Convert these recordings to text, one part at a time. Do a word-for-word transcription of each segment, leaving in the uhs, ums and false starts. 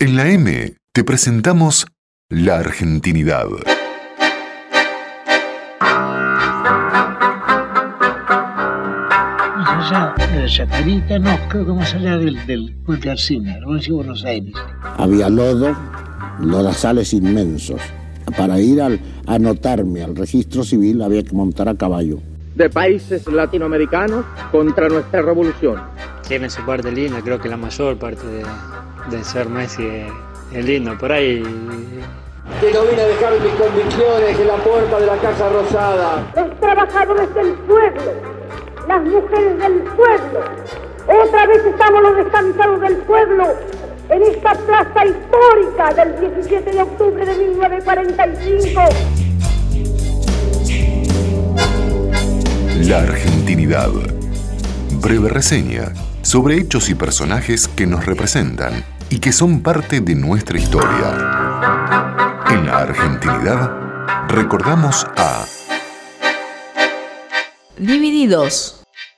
En la M te presentamos la argentinidad. Más allá de la Chacarita, no, creo que más allá del, del puente Alsina, la provincia de Buenos Aires. Había lodo, lodazales inmensos. Para ir al, a anotarme al registro civil había que montar a caballo. De países latinoamericanos contra nuestra revolución. Tiene su parte linda, creo que la mayor parte de, de ser Messi es, es lindo. Por ahí... Que no vine a dejar mis convicciones en la puerta de la Casa Rosada. Los trabajadores del pueblo, las mujeres del pueblo. Otra vez estamos los descansados del pueblo en esta plaza histórica del diecisiete de octubre de mil novecientos cuarenta y cinco. La argentinidad. Breve reseña sobre hechos y personajes que nos representan y que son parte de nuestra historia. En la argentinidad recordamos a Divididos.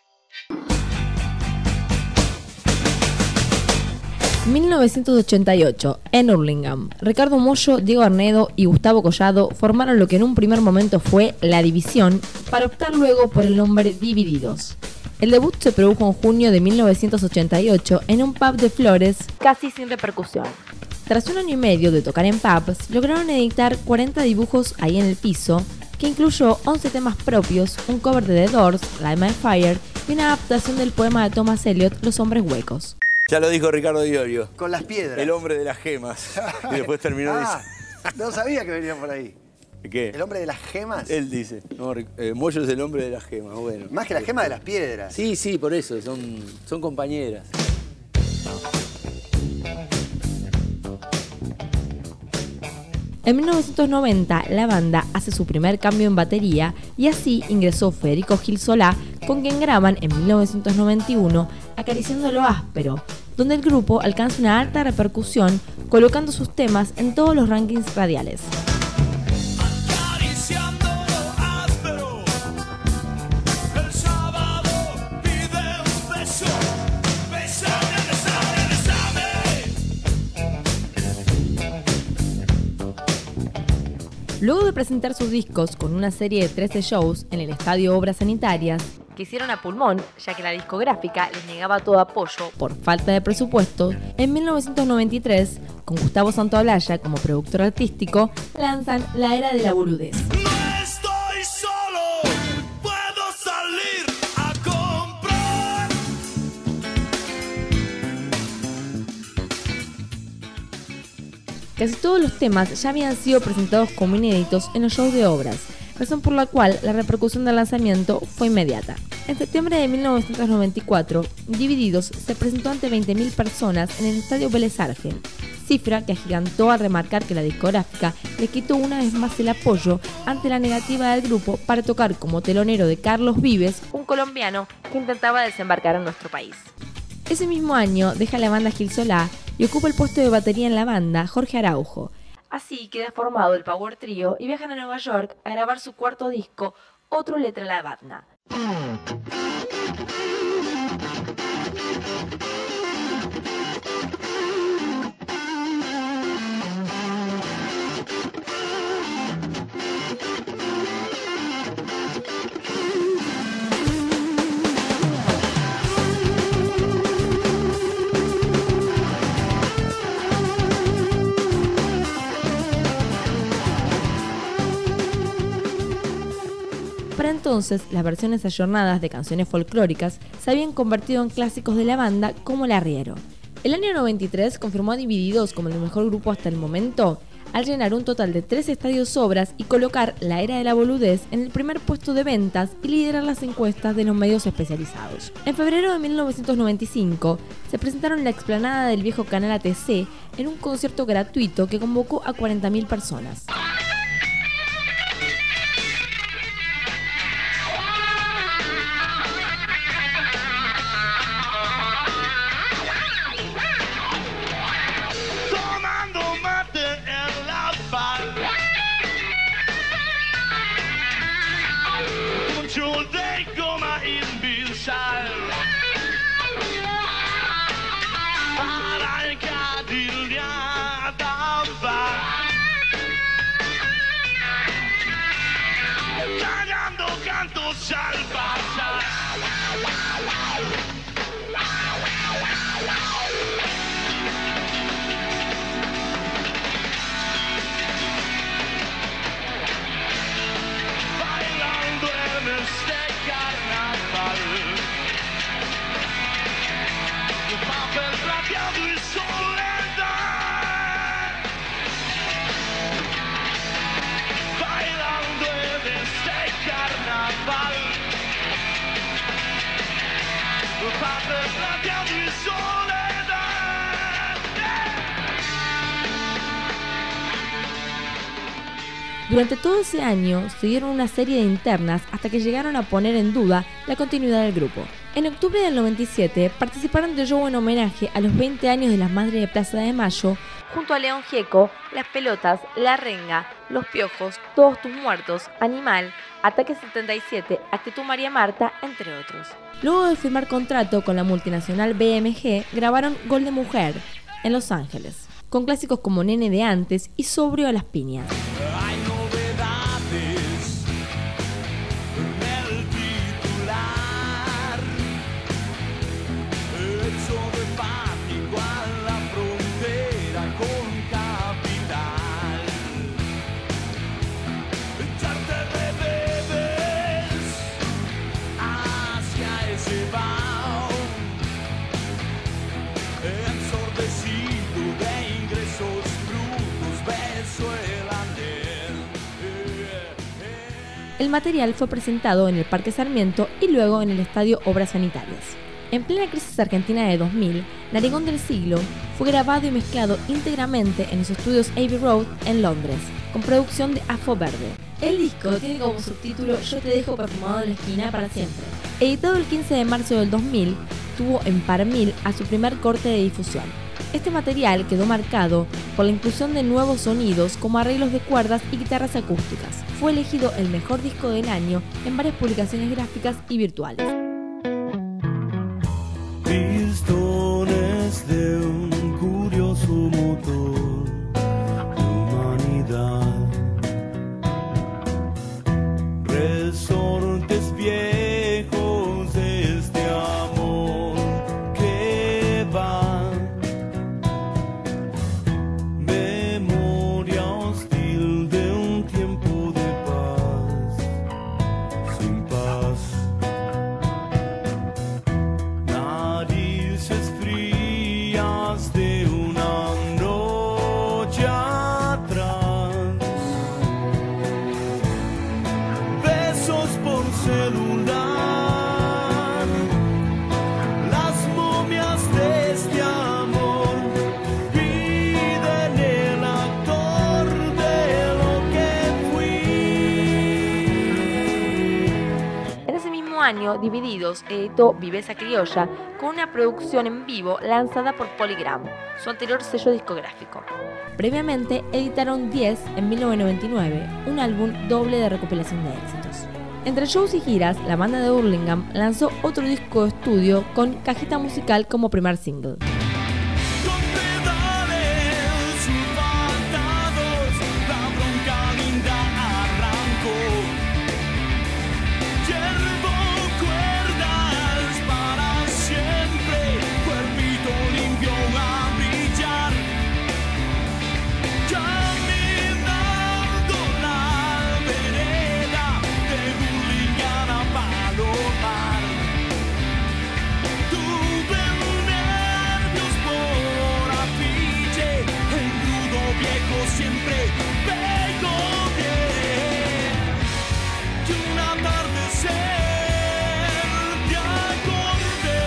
mil novecientos ochenta y ocho, en Hurlingham, Ricardo Mollo, Diego Arnedo y Gustavo Collado formaron lo que en un primer momento fue La División, para optar luego por el nombre Divididos. El debut se produjo en junio de mil novecientos ochenta y ocho en un pub de Flores, casi sin repercusión. Tras un año y medio de tocar en pubs, lograron editar cuarenta dibujos ahí en el piso, que incluyó once temas propios, un cover de The Doors, Light My Fire, y una adaptación del poema de Thomas Eliot, Los Hombres Huecos. Ya lo dijo Ricardo Diorio. Con las piedras. El hombre de las gemas. Y después terminó ah, diciendo... No sabía que venía por ahí. ¿Qué? ¿El hombre de las gemas? Él dice. No, eh, Mollo es el hombre de las gemas. Bueno. Más que la gema de las piedras. Sí, sí, por eso. Son, son compañeras. En mil novecientos noventa, la banda hace su primer cambio en batería y así ingresó Federico Gil Solá, con quien graban en mil novecientos noventa y uno Acariciando lo áspero, donde el grupo alcanza una alta repercusión colocando sus temas en todos los rankings radiales. Luego de presentar sus discos con una serie de trece shows en el Estadio Obras Sanitarias, que hicieron a pulmón, ya que la discográfica les negaba todo apoyo por falta de presupuesto, en mil novecientos noventa y tres, con Gustavo Santaolalla como productor artístico, lanzan La Era de la Boludez. Casi todos los temas ya habían sido presentados como inéditos en los shows de Obras, razón por la cual la repercusión del lanzamiento fue inmediata. En septiembre de mil novecientos noventa y cuatro, Divididos se presentó ante veinte mil personas en el estadio Vélez Sarsfield, cifra que agigantó al remarcar que la discográfica le quitó una vez más el apoyo ante la negativa del grupo para tocar como telonero de Carlos Vives, un colombiano que intentaba desembarcar en nuestro país. Ese mismo año deja la banda Gil Solá y ocupa el puesto de batería en la banda Jorge Araujo. Así queda formado el Power Trio y viajan a Nueva York a grabar su cuarto disco, Otro Letra a la Banda. Para entonces, las versiones ayornadas de canciones folclóricas se habían convertido en clásicos de la banda como El Arriero. El año noventa y tres confirmó a Divididos como el mejor grupo hasta el momento, al llenar un total de tres estadios Obras y colocar La Era de la Boludez en el primer puesto de ventas y liderar las encuestas de los medios especializados. En febrero de mil novecientos noventa y cinco, se presentaron en la explanada del viejo canal A T C en un concierto gratuito que convocó a cuarenta mil personas. Para el Cadillac nada va. Cagando cantos al pasar. Bailando en este carnaval. De papel plateado y soledad. Bailando en este carnaval. De papel plateado y soledad. Durante todo ese año se dieron una serie de internas hasta que llegaron a poner en duda la continuidad del grupo. En octubre del noventa y siete participaron de show en homenaje a los veinte años de las Madres de Plaza de Mayo, junto a León Gieco, Las Pelotas, La Renga, Los Piojos, Todos Tus Muertos, Animal, Ataque setenta y siete, Actitud María Marta, entre otros. Luego de firmar contrato con la multinacional B M G, grabaron Gol de Mujer en Los Ángeles, con clásicos como Nene de Antes y Sobrio a las Piñas. Hay novedades en el titular. Hecho de pático a la frontera con capital. Echarte de bebés hacia ese vaho. Ensordecido de ingresos brutos, beso el andén. El material fue presentado en el Parque Sarmiento y luego en el Estadio Obras Sanitarias. En plena crisis argentina de dos mil, Narigón del Siglo fue grabado y mezclado íntegramente en los estudios Abbey Road en Londres, con producción de Afo Verde. El disco tiene como subtítulo Yo te dejo perfumado en la esquina para siempre. Editado el quince de marzo del dos mil, tuvo en par mil a su primer corte de difusión. Este material quedó marcado por la inclusión de nuevos sonidos como arreglos de cuerdas y guitarras acústicas. Fue elegido el mejor disco del año en varias publicaciones gráficas y virtuales. Pistones de un curioso motor de humanidad. Resortes viejos de este amor que va. Memoria hostil de un tiempo de paz, sin paz. Narices frías de una noche atrás. Besos por celular. Las momias de este amor piden el actor de lo que fui. En ese mismo año, Divididos editó Viveza Criolla con una producción en vivo lanzada por Polygram, su anterior sello discográfico. Previamente editaron diez en mil novecientos noventa y nueve, un álbum doble de recopilación de éxitos. Entre shows y giras, la banda de Hurlingham lanzó otro disco de estudio con Cajita Musical como primer single. Con pedales sulfatados, la bronca linda arrancó. Yerbo cuerdas para siempre, cuerpito limpio a brillar. Caminando la vereda de Hurlingham a Palomar. Tuve nervios por afiche, el rudo viejo siempre pegó bien. Y un atardecer te acordé.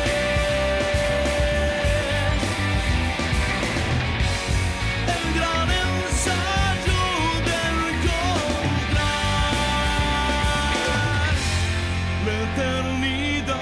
El gran ensayo del Goglar, la eternidad.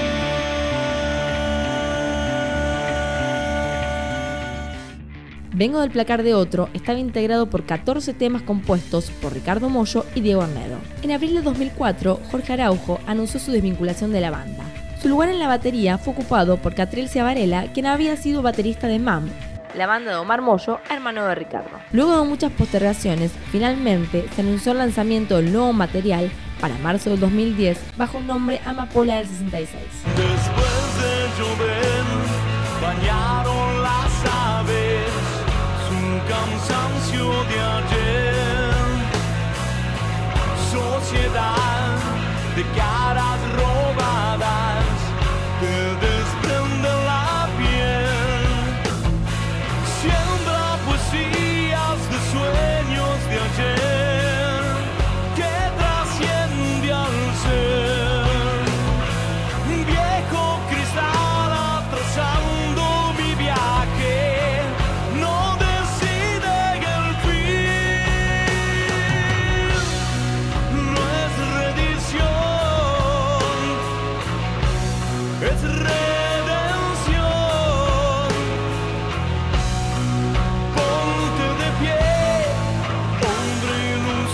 Vengo del placar de otro estaba integrado por catorce temas compuestos por Ricardo Mollo y Diego Arnedo. En abril de dos mil cuatro, Jorge Araujo anunció su desvinculación de la banda. Su lugar en la batería fue ocupado por Catriel Ciavarella, quien había sido baterista de M A M, la banda de Omar Mollo, hermano de Ricardo. Luego de muchas postergaciones, finalmente se anunció el lanzamiento del nuevo material para marzo del dos mil diez bajo el nombre Amapola del sesenta y seis. Después de llover, bañaron las aves, su cansancio de ayer. Sociedad de caras robadas que desprenden la piel. Siembra poesías de sueños de ayer que trasciende al ser. Viejo cristal atrasando mi viaje, no decide el fin. No es redición, es redención. Ponte de pie, hombre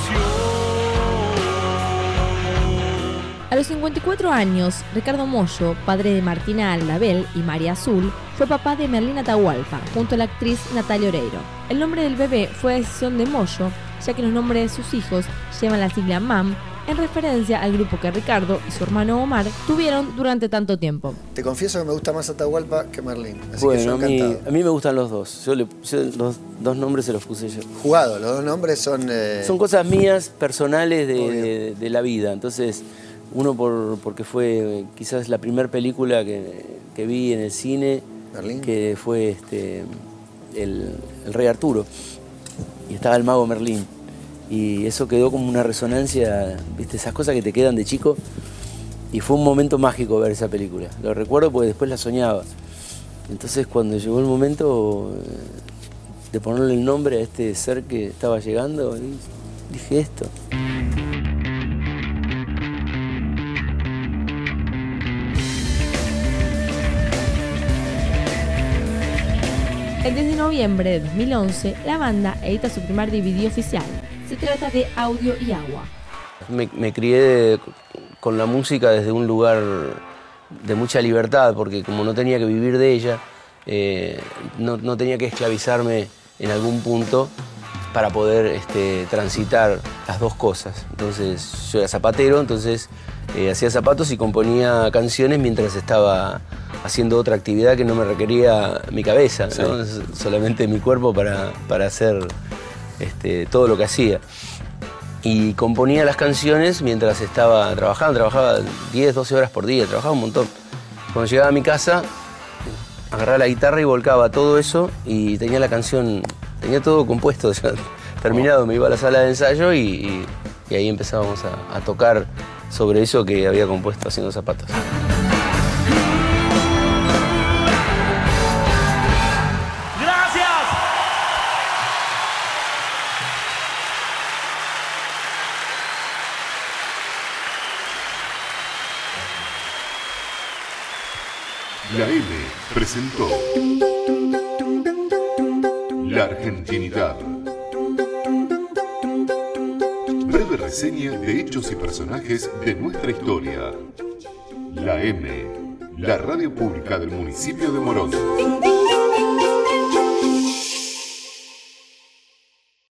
ilusión. A los cincuenta y cuatro años, Ricardo Mollo, padre de Martina Aldabel y María Azul, fue papá de Merlín Atahualpa, junto a la actriz Natalia Oreiro. El nombre del bebé fue decisión de Mollo, ya que los nombres de sus hijos llevan la sigla M A M, en referencia al grupo que Ricardo y su hermano Omar tuvieron durante tanto tiempo. Te confieso que me gusta más Atahualpa que Merlín, así Bueno, que yo a mí, encantado. a mí me gustan los dos. Yo, le, yo los dos nombres se los puse yo. Jugado, los dos nombres son... eh, Son cosas mías, personales de, de, de la vida. Entonces, uno por, porque fue quizás la primera película que, que vi en el cine, Merlín. que fue este, el, el Rey Arturo. Y estaba el mago Merlín. Y eso quedó como una resonancia, ¿viste? Esas cosas que te quedan de chico. Y fue un momento mágico ver esa película. Lo recuerdo porque después la soñaba. Entonces, cuando llegó el momento de ponerle el nombre a este ser que estaba llegando, dije esto. El diez de noviembre de dos mil once, la banda edita su primer D V D oficial. Se trata de Audio y Agua. Me, me crié de- con la música desde un lugar de mucha libertad, porque como no tenía que vivir de ella, eh, no, no tenía que esclavizarme en algún punto para poder este, transitar las dos cosas. Entonces, yo era zapatero, entonces eh, hacía zapatos y componía canciones mientras estaba haciendo otra actividad que no me requería mi cabeza, ¿no? Solamente mi cuerpo para, para hacer este, todo lo que hacía. Y componía las canciones mientras estaba trabajando, trabajaba diez, doce horas por día, trabajaba un montón. Cuando llegaba a mi casa, agarraba la guitarra y volcaba todo eso y tenía la canción, tenía todo compuesto, ya terminado. Me iba a la sala de ensayo y, y, y ahí empezábamos a, a tocar sobre eso que había compuesto haciendo zapatos. La M presentó La Argentinidad. Breve reseña de hechos y personajes de nuestra historia. La M, la radio pública del municipio de Morón.